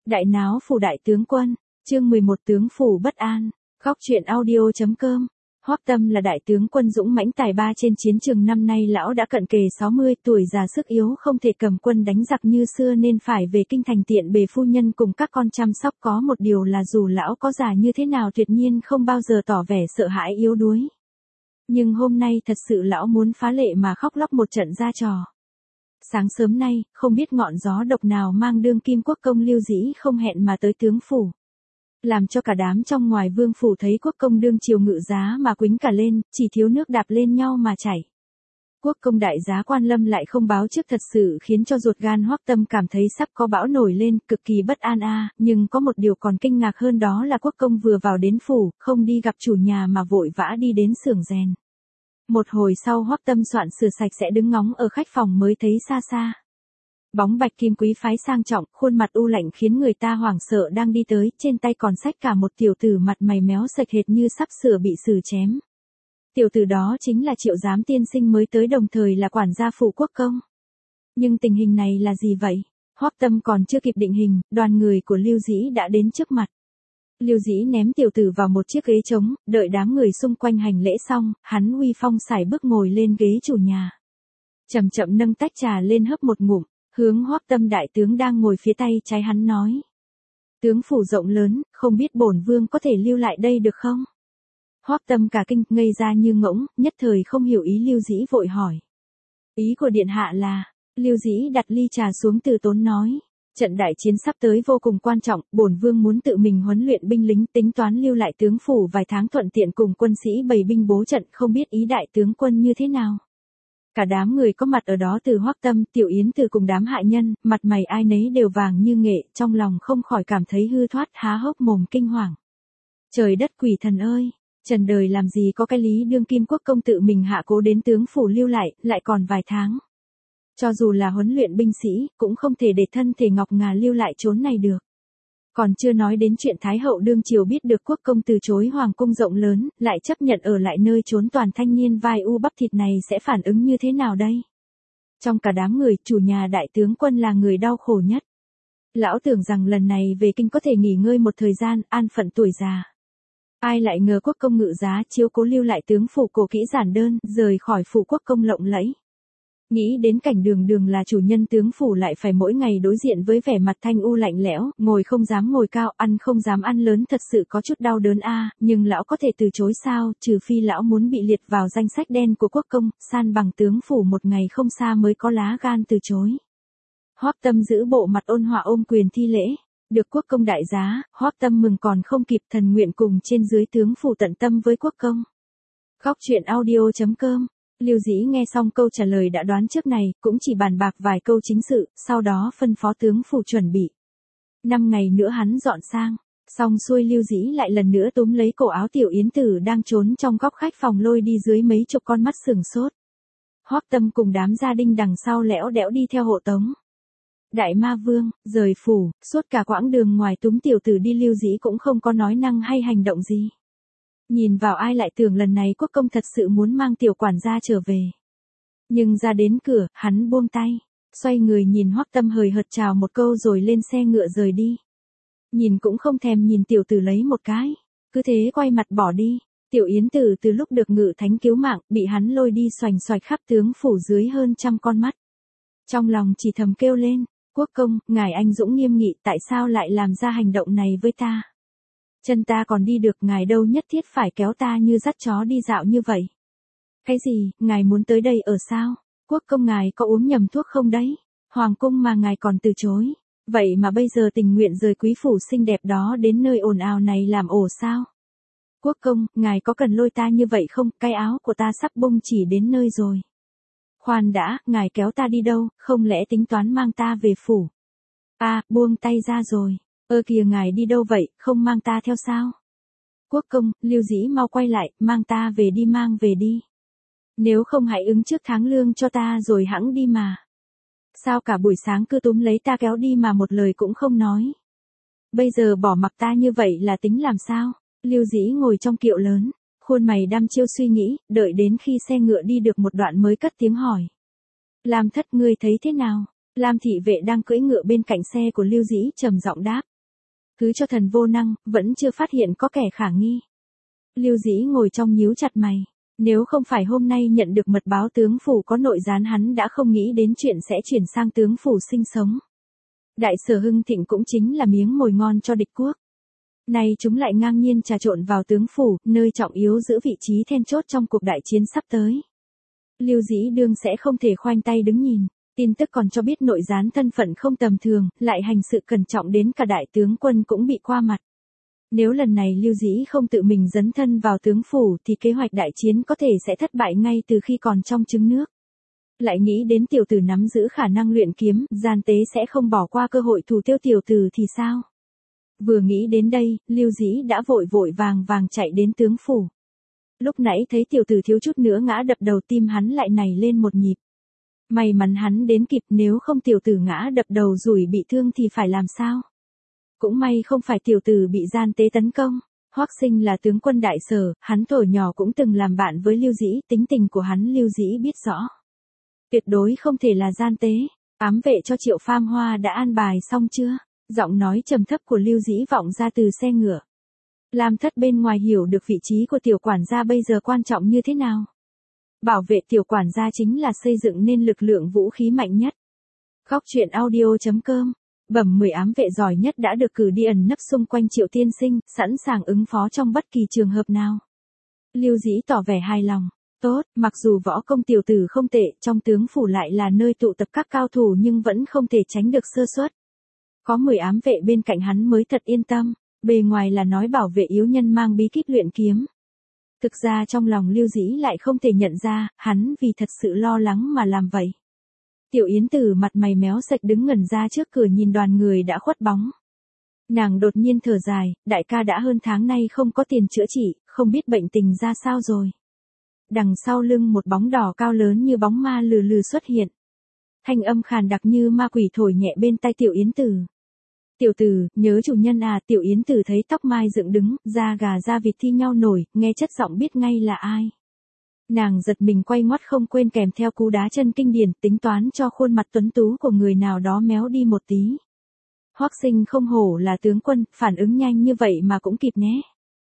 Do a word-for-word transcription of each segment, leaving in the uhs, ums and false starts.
Đại náo phủ đại tướng quân, chương mười một tướng phủ bất an, khóc chuyện audio.com. Hoắc Tâm là đại tướng quân dũng mãnh tài ba trên chiến trường, năm nay lão đã cận kề sáu mươi tuổi, già sức yếu không thể cầm quân đánh giặc như xưa nên phải về kinh thành tiện bề phu nhân cùng các con chăm sóc. Có một điều là dù lão có già như thế nào tuyệt nhiên không bao giờ tỏ vẻ sợ hãi yếu đuối. Nhưng hôm nay thật sự lão muốn phá lệ mà khóc lóc một trận ra trò. Sáng sớm nay, không biết ngọn gió độc nào mang đương kim quốc công Lưu Dĩ không hẹn mà tới tướng phủ. Làm cho cả đám trong ngoài vương phủ thấy quốc công đương triều ngự giá mà quýnh cả lên, chỉ thiếu nước đạp lên nhau mà chảy. Quốc công đại giá Quan Lâm lại không báo trước thật sự khiến cho ruột gan Hoắc Tâm cảm thấy sắp có bão nổi lên, cực kỳ bất an a. À, nhưng có một điều còn kinh ngạc hơn, đó là quốc công vừa vào đến phủ, không đi gặp chủ nhà mà vội vã đi đến xưởng rèn. Một hồi sau Hoắc Tâm soạn sửa sạch sẽ đứng ngóng ở khách phòng mới thấy xa xa bóng bạch kim quý phái sang trọng, khuôn mặt u lạnh khiến người ta hoảng sợ đang đi tới, trên tay còn xách cả một tiểu tử mặt mày méo sạch hệt như sắp sửa bị xử chém. Tiểu tử đó chính là Triệu Giám tiên sinh mới tới, đồng thời là quản gia phủ quốc công. Nhưng tình hình này là gì vậy? Hoắc Tâm còn chưa kịp định hình, đoàn người của Lưu Dĩ đã đến trước mặt. Lưu Dĩ ném tiểu tử vào một chiếc ghế trống, đợi đám người xung quanh hành lễ xong, hắn uy phong sải bước ngồi lên ghế chủ nhà. Chậm chậm nâng tách trà lên hớp một ngụm, hướng Hoắc Tâm đại tướng đang ngồi phía tay trái hắn nói: "Tướng phủ rộng lớn, không biết bổn vương có thể lưu lại đây được không?" Hoắc Tâm cả kinh, ngây ra như ngỗng, nhất thời không hiểu ý Lưu Dĩ, vội hỏi: "Ý của điện hạ là?" Lưu Dĩ đặt ly trà xuống từ tốn nói: "Trận đại chiến sắp tới vô cùng quan trọng, bổn vương muốn tự mình huấn luyện binh lính, tính toán lưu lại tướng phủ vài tháng thuận tiện cùng quân sĩ bày binh bố trận, không biết ý đại tướng quân như thế nào?" Cả đám người có mặt ở đó, từ Hoắc Tâm, Tiểu Yến Từ cùng đám hạ nhân, mặt mày ai nấy đều vàng như nghệ, trong lòng không khỏi cảm thấy hư thoát, há hốc mồm kinh hoàng. Trời đất quỷ thần ơi, trần đời làm gì có cái lý đương kim quốc công tự mình hạ cố đến tướng phủ lưu lại, lại còn vài tháng. Cho dù là huấn luyện binh sĩ, cũng không thể để thân thể ngọc ngà lưu lại chốn này được. Còn chưa nói đến chuyện Thái hậu đương triều biết được quốc công từ chối hoàng cung rộng lớn, lại chấp nhận ở lại nơi trốn toàn thanh niên vai u bắp thịt này sẽ phản ứng như thế nào đây? Trong cả đám người, chủ nhà đại tướng quân là người đau khổ nhất. Lão tưởng rằng lần này về kinh có thể nghỉ ngơi một thời gian, an phận tuổi già. Ai lại ngờ quốc công ngự giá chiếu cố lưu lại tướng phủ cổ kỹ giản đơn, rời khỏi phủ quốc công lộng lẫy. Nghĩ đến cảnh đường đường là chủ nhân tướng phủ lại phải mỗi ngày đối diện với vẻ mặt thanh u lạnh lẽo, ngồi không dám ngồi cao, ăn không dám ăn lớn, thật sự có chút đau đớn a. À, nhưng lão có thể từ chối sao, trừ phi lão muốn bị liệt vào danh sách đen của quốc công, san bằng tướng phủ một ngày không xa mới có lá gan từ chối. Hoắc Tâm giữ bộ mặt ôn hòa ôm quyền thi lễ, được quốc công đại giá. Hoắc Tâm mừng còn không kịp, thần nguyện cùng trên dưới tướng phủ tận tâm với quốc công. Khóc chuyện audio.com. Lưu Dĩ nghe xong câu trả lời đã đoán trước này, cũng chỉ bàn bạc vài câu chính sự, sau đó phân phó tướng phủ chuẩn bị. Năm ngày nữa hắn dọn sang, xong xuôi Lưu Dĩ lại lần nữa túm lấy cổ áo Tiểu Yến Tử đang trốn trong góc khách phòng lôi đi dưới mấy chục con mắt sừng sốt. Hoắc Tâm cùng đám gia đình đằng sau lẽo đẽo đi theo hộ tống. Đại ma vương, rời phủ, suốt cả quãng đường ngoài túm tiểu tử đi Lưu Dĩ cũng không có nói năng hay hành động gì. Nhìn vào ai lại tưởng lần này quốc công thật sự muốn mang tiểu quản gia trở về. Nhưng ra đến cửa, hắn buông tay, xoay người nhìn Hoắc Tâm hời hợt chào một câu rồi lên xe ngựa rời đi. Nhìn cũng không thèm nhìn tiểu tử lấy một cái, cứ thế quay mặt bỏ đi. Tiểu Yến Tử từ lúc được ngự thánh cứu mạng, bị hắn lôi đi xoành xoạch khắp tướng phủ dưới hơn trăm con mắt. Trong lòng chỉ thầm kêu lên: "Quốc công, ngài anh dũng nghiêm nghị, tại sao lại làm ra hành động này với ta? Chân ta còn đi được, ngài đâu nhất thiết phải kéo ta như dắt chó đi dạo như vậy." "Cái gì, ngài muốn tới đây ở sao? Quốc công ngài có uống nhầm thuốc không đấy? Hoàng cung mà ngài còn từ chối, vậy mà bây giờ tình nguyện rời quý phủ xinh đẹp đó đến nơi ồn ào này làm ổ sao? Quốc công, ngài có cần lôi ta như vậy không, cái áo của ta sắp bung chỉ đến nơi rồi." "Khoan đã, ngài kéo ta đi đâu, không lẽ tính toán mang ta về phủ?" "A, à, buông tay ra rồi. Ơ kìa, ngài đi đâu vậy, không mang ta theo sao?" "Quốc công, Lưu Dĩ mau quay lại, mang ta về đi, mang về đi. Nếu không hãy ứng trước tháng lương cho ta rồi hẵng đi mà. Sao cả buổi sáng cứ túm lấy ta kéo đi mà một lời cũng không nói. Bây giờ bỏ mặc ta như vậy là tính làm sao?" Lưu Dĩ ngồi trong kiệu lớn, khuôn mày đăm chiêu suy nghĩ, đợi đến khi xe ngựa đi được một đoạn mới cất tiếng hỏi: "Lam thất, ngươi thấy thế nào?" Lam thị vệ đang cưỡi ngựa bên cạnh xe của Lưu Dĩ trầm giọng đáp: Cứ cho thần vô năng, vẫn chưa phát hiện có kẻ khả nghi. Lưu Dĩ ngồi trong nhíu chặt mày. Nếu không phải hôm nay nhận được mật báo tướng phủ có nội gián hắn đã không nghĩ đến chuyện sẽ chuyển sang tướng phủ sinh sống. Đại sở hưng thịnh cũng chính là miếng mồi ngon cho địch quốc. Nay chúng lại ngang nhiên trà trộn vào tướng phủ, nơi trọng yếu giữ vị trí then chốt trong cuộc đại chiến sắp tới. Lưu Dĩ đương sẽ không thể khoanh tay đứng nhìn. Tin tức còn cho biết nội gián thân phận không tầm thường, lại hành sự cẩn trọng đến cả đại tướng quân cũng bị qua mặt. Nếu lần này Lưu Dĩ không tự mình dấn thân vào tướng phủ thì kế hoạch đại chiến có thể sẽ thất bại ngay từ khi còn trong trứng nước. Lại nghĩ đến tiểu tử nắm giữ khả năng luyện kiếm, gian tế sẽ không bỏ qua cơ hội thủ tiêu tiểu tử thì sao? Vừa nghĩ đến đây, Lưu Dĩ đã vội vội vàng vàng chạy đến tướng phủ. Lúc nãy thấy tiểu tử thiếu chút nữa ngã đập đầu, tim hắn lại nảy lên một nhịp. May mắn hắn đến kịp, nếu không tiểu tử ngã đập đầu rủi bị thương thì phải làm sao? Cũng may không phải tiểu tử bị gian tế tấn công. Hoắc Sinh là tướng quân đại sở, hắn thuở nhỏ cũng từng làm bạn với Lưu Dĩ, tính tình của hắn Lưu Dĩ biết rõ. Tuyệt đối không thể là gian tế. Ám vệ cho Triệu Pham Hoa đã an bài xong chưa? Giọng nói trầm thấp của Lưu Dĩ vọng ra từ xe ngựa. Lam Thất bên ngoài hiểu được vị trí của tiểu quản gia bây giờ quan trọng như thế nào. Bảo vệ tiểu quản gia chính là xây dựng nên lực lượng vũ khí mạnh nhất. Góc truyện audio chấm com. Bẩm mười ám vệ giỏi nhất đã được cử đi ẩn nấp xung quanh Triệu tiên sinh, sẵn sàng ứng phó trong bất kỳ trường hợp nào. Lưu Dĩ tỏ vẻ hài lòng. Tốt, mặc dù võ công tiểu tử không tệ, trong tướng phủ lại là nơi tụ tập các cao thủ nhưng vẫn không thể tránh được sơ suất. Có mười ám vệ bên cạnh hắn mới thật yên tâm, bề ngoài là nói bảo vệ yếu nhân mang bí kíp luyện kiếm. Thực ra trong lòng Lưu Dĩ lại không thể nhận ra, hắn vì thật sự lo lắng mà làm vậy. Tiểu Yến Tử mặt mày méo sạch đứng ngẩn ra trước cửa nhìn đoàn người đã khuất bóng. Nàng đột nhiên thở dài, đại ca đã hơn tháng nay không có tiền chữa trị, không biết bệnh tình ra sao rồi. Đằng sau lưng một bóng đỏ cao lớn như bóng ma lừ lừ xuất hiện. Thanh âm khàn đặc như ma quỷ thổi nhẹ bên tai Tiểu Yến Tử. Tiểu tử, nhớ chủ nhân à? Tiểu Yến Tử thấy tóc mai dựng đứng, da gà da vịt thi nhau nổi, nghe chất giọng biết ngay là ai. Nàng giật mình quay ngoắt không quên kèm theo cú đá chân kinh điển, tính toán cho khuôn mặt tuấn tú của người nào đó méo đi một tí. Hoắc Sinh không hổ là tướng quân, phản ứng nhanh như vậy mà cũng kịp né.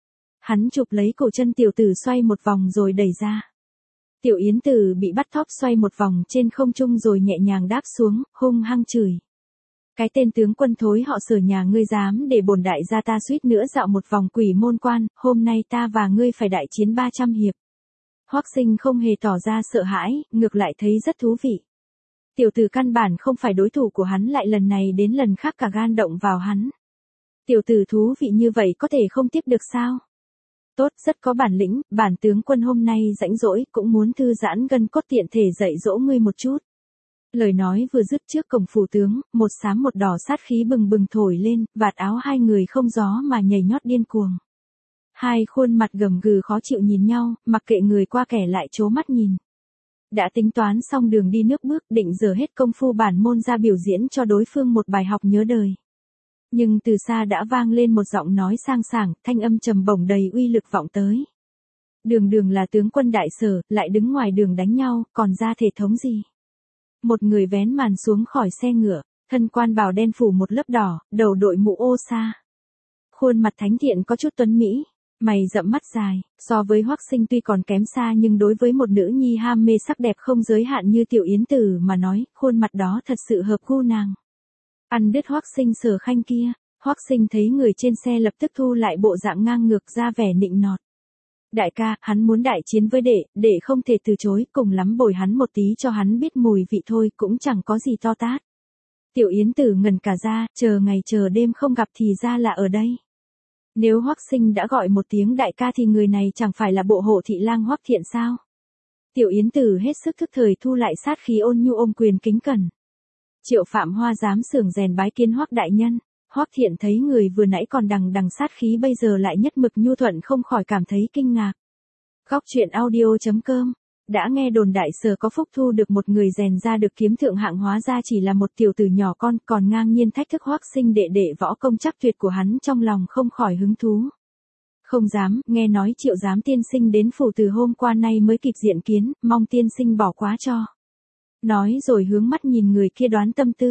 Hắn chụp lấy cổ chân tiểu tử xoay một vòng rồi đẩy ra. Tiểu Yến Tử bị bắt thóp xoay một vòng trên không trung rồi nhẹ nhàng đáp xuống, hung hăng chửi. Cái tên tướng quân thối họ Sở nhà ngươi dám để bổn đại gia ta suýt nữa dạo một vòng quỷ môn quan, hôm nay ta và ngươi phải đại chiến ba trăm hiệp. Hoắc Sinh không hề tỏ ra sợ hãi, ngược lại thấy rất thú vị. Tiểu tử căn bản không phải đối thủ của hắn lại lần này đến lần khác cả gan động vào hắn. Tiểu tử thú vị như vậy có thể không tiếp được sao? Tốt, rất có bản lĩnh, bản tướng quân hôm nay rãnh rỗi cũng muốn thư giãn gân cốt tiện thể dạy dỗ ngươi một chút. Lời nói vừa dứt trước cổng phủ tướng, một xám một đỏ sát khí bừng bừng thổi lên, vạt áo hai người không gió mà nhảy nhót điên cuồng. Hai khuôn mặt gầm gừ khó chịu nhìn nhau, mặc kệ người qua kẻ lại trố mắt nhìn. Đã tính toán xong đường đi nước bước, định giờ hết công phu bản môn ra biểu diễn cho đối phương một bài học nhớ đời. Nhưng từ xa đã vang lên một giọng nói sang sảng, thanh âm trầm bổng đầy uy lực vọng tới. Đường Đường là tướng quân đại sở, lại đứng ngoài đường đánh nhau, còn ra thể thống gì? Một người vén màn xuống khỏi xe ngựa, thân quan bào đen phủ một lớp đỏ, đầu đội mũ ô sa. Khuôn mặt thánh thiện có chút tuấn mỹ, mày rậm mắt dài, so với Hoắc Sinh tuy còn kém xa nhưng đối với một nữ nhi ham mê sắc đẹp không giới hạn như Tiểu Yến Tử mà nói, khuôn mặt đó thật sự hợp gu nàng. Ăn đứt Hoắc Sinh Sở Khanh kia, Hoắc Sinh thấy người trên xe lập tức thu lại bộ dạng ngang ngược ra vẻ nịnh nọt. Đại ca, hắn muốn đại chiến với đệ, đệ không thể từ chối, cùng lắm bồi hắn một tí cho hắn biết mùi vị thôi, cũng chẳng có gì to tát. Tiểu Yến Tử ngẩn cả ra, chờ ngày chờ đêm không gặp thì ra là ở đây. Nếu Hoắc Sinh đã gọi một tiếng đại ca thì người này chẳng phải là bộ hộ thị lang Hoắc Thiện sao? Tiểu Yến Tử hết sức thức thời thu lại sát khí ôn nhu ôm quyền kính cẩn. Triệu Phạm Hoa dám xưởng rèn bái kiến Hoắc đại nhân. Hoắc Thiện thấy người vừa nãy còn đằng đằng sát khí bây giờ lại nhất mực nhu thuận không khỏi cảm thấy kinh ngạc. Góc truyện audio chấm com. Đã nghe đồn đại sở có phúc thu được một người rèn ra được kiếm thượng hạng, hóa ra chỉ là một tiểu tử nhỏ con, còn ngang nhiên thách thức Hoắc Sinh đệ đệ võ công chắc tuyệt của hắn, trong lòng không khỏi hứng thú. Không dám, nghe nói Triệu giám tiên sinh đến phủ từ hôm qua nay mới kịp diện kiến, mong tiên sinh bỏ quá cho. Nói rồi hướng mắt nhìn người kia đoán tâm tư.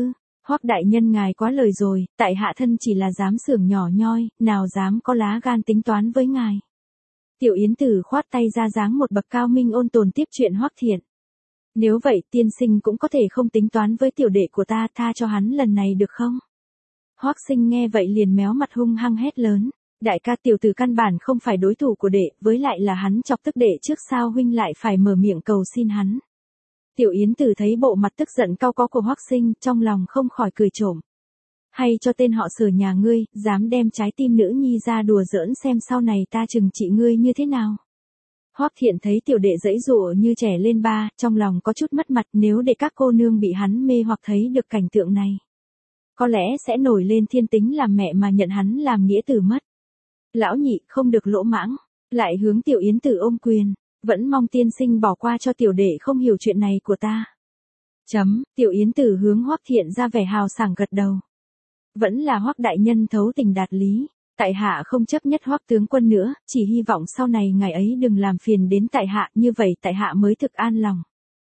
Hoắc đại nhân ngài quá lời rồi, tại hạ thân chỉ là giám xưởng nhỏ nhoi, nào dám có lá gan tính toán với ngài. Tiểu Yến Tử khoát tay ra dáng một bậc cao minh ôn tồn tiếp chuyện Hoắc Thiện. Nếu vậy tiên sinh cũng có thể không tính toán với tiểu đệ của ta, tha cho hắn lần này được không? Hoắc Sinh nghe vậy liền méo mặt hung hăng hét lớn. Đại ca, tiểu tử căn bản không phải đối thủ của đệ, với lại là hắn chọc tức đệ trước, sao huynh lại phải mở miệng cầu xin hắn? Tiểu Yến Tử thấy bộ mặt tức giận cau có của Hoắc Sinh, trong lòng không khỏi cười trộm. Hay cho tên họ Sở nhà ngươi, dám đem trái tim nữ nhi ra đùa giỡn, xem sau này ta trừng trị ngươi như thế nào. Hoắc Thiện thấy tiểu đệ giãy giụa như trẻ lên ba, trong lòng có chút mất mặt, nếu để các cô nương bị hắn mê hoặc thấy được cảnh tượng này, có lẽ sẽ nổi lên thiên tính làm mẹ mà nhận hắn làm nghĩa tử mất. Lão nhị, không được lỗ mãng, lại hướng Tiểu Yến Tử ôm quyền, vẫn mong tiên sinh bỏ qua cho tiểu đệ không hiểu chuyện này của ta. Chấm, Tiểu Yến Tử hướng Hoắc Thiện ra vẻ hào sảng gật đầu. Vẫn là Hoắc đại nhân thấu tình đạt lý, tại hạ không chấp nhất Hoắc tướng quân nữa, chỉ hy vọng sau này ngài ấy đừng làm phiền đến tại hạ, như vậy tại hạ mới thực an lòng.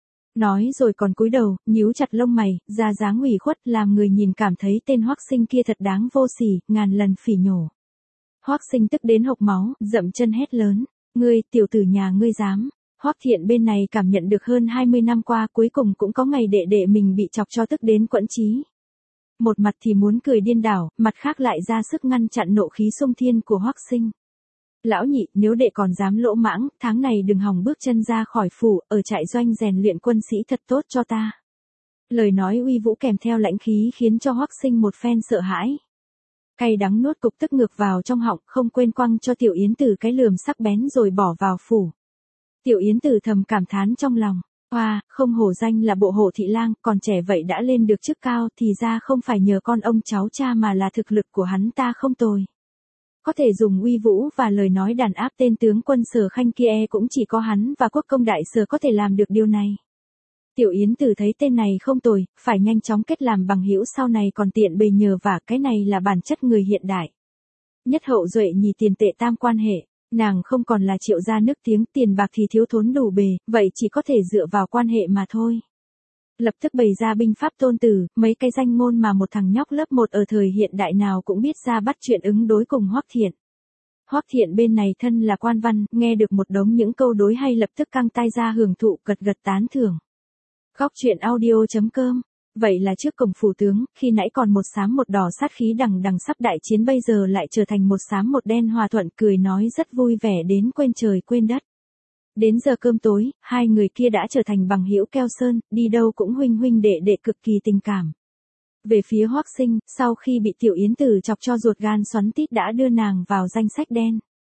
Nói rồi còn cúi đầu, nhíu chặt lông mày, ra dáng ủy khuất, làm người nhìn cảm thấy tên Hoắc Sinh kia thật đáng vô sỉ, ngàn lần phỉ nhổ. Hoắc Sinh tức đến hộc máu, dậm chân hét lớn, ngươi, tiểu tử nhà ngươi dám. Hoắc Thiện bên này cảm nhận được hơn hai mươi năm qua cuối cùng cũng có ngày đệ đệ mình bị chọc cho tức đến quẫn chí. Một mặt thì muốn cười điên đảo, mặt khác lại ra sức ngăn chặn nộ khí xung thiên của Hoắc Sinh. Lão nhị, nếu đệ còn dám lỗ mãng, tháng này đừng hòng bước chân ra khỏi phủ, ở trại doanh rèn luyện quân sĩ thật tốt cho ta. Lời nói uy vũ kèm theo lãnh khí khiến cho Hoắc Sinh một phen sợ hãi. Cay đắng nuốt cục tức ngược vào trong họng, không quên quăng cho Tiểu Yến Tử cái lườm sắc bén rồi bỏ vào phủ. Tiểu Yến Tử thầm cảm thán trong lòng, oa, không hổ danh là bộ hộ thị lang, còn trẻ vậy đã lên được chức cao, thì ra không phải nhờ con ông cháu cha mà là thực lực của hắn ta không tồi. Có thể dùng uy vũ và lời nói đàn áp tên tướng quân Sở Khanh kia, cũng chỉ có hắn và quốc công đại Sở có thể làm được điều này. Tiểu Yến Tử thấy tên này không tồi, phải nhanh chóng kết làm bằng hữu, sau này còn tiện bề nhờ vả, cái này là bản chất người hiện đại. Nhất hậu duệ nhì tiền tệ tam quan hệ, nàng không còn là Triệu gia nước tiếng, tiền bạc thì thiếu thốn đủ bề, vậy chỉ có thể dựa vào quan hệ mà thôi. Lập tức bày ra binh pháp tôn tử, mấy cái danh ngôn mà một thằng nhóc lớp một ở thời hiện đại nào cũng biết ra bắt chuyện ứng đối cùng Hoắc Thiện. Hoắc Thiện bên này thân là quan văn, nghe được một đống những câu đối hay lập tức căng tay ra hưởng thụ, gật gật tán thưởng. Góc truyện audio chấm com. Vậy là trước cổng phủ tướng, khi nãy còn một xám một đỏ sát khí đằng đằng sắp đại chiến, bây giờ lại trở thành một xám một đen hòa thuận, cười nói rất vui vẻ đến quên trời quên đất. Đến giờ cơm tối, hai người kia đã trở thành bằng hữu keo sơn, đi đâu cũng huynh huynh đệ đệ, cực kỳ tình cảm. Về phía Hoắc Sinh, sau khi bị Tiểu Yến Tử chọc cho ruột gan xoắn tít đã đưa nàng vào danh sách đen.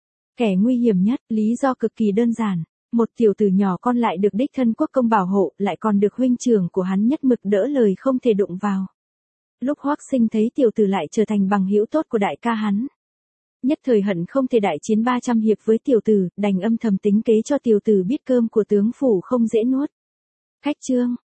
Kẻ nguy hiểm nhất, lý do cực kỳ đơn giản. Một tiểu tử nhỏ con lại được đích thân quốc công bảo hộ, lại còn được huynh trưởng của hắn nhất mực đỡ lời không thể đụng vào. Lúc Hoắc Sinh thấy tiểu tử lại trở thành bằng hữu tốt của đại ca hắn, nhất thời hận không thể đại chiến ba trăm hiệp với tiểu tử, đành âm thầm tính kế cho tiểu tử biết cơm của tướng phủ không dễ nuốt. Khách trương,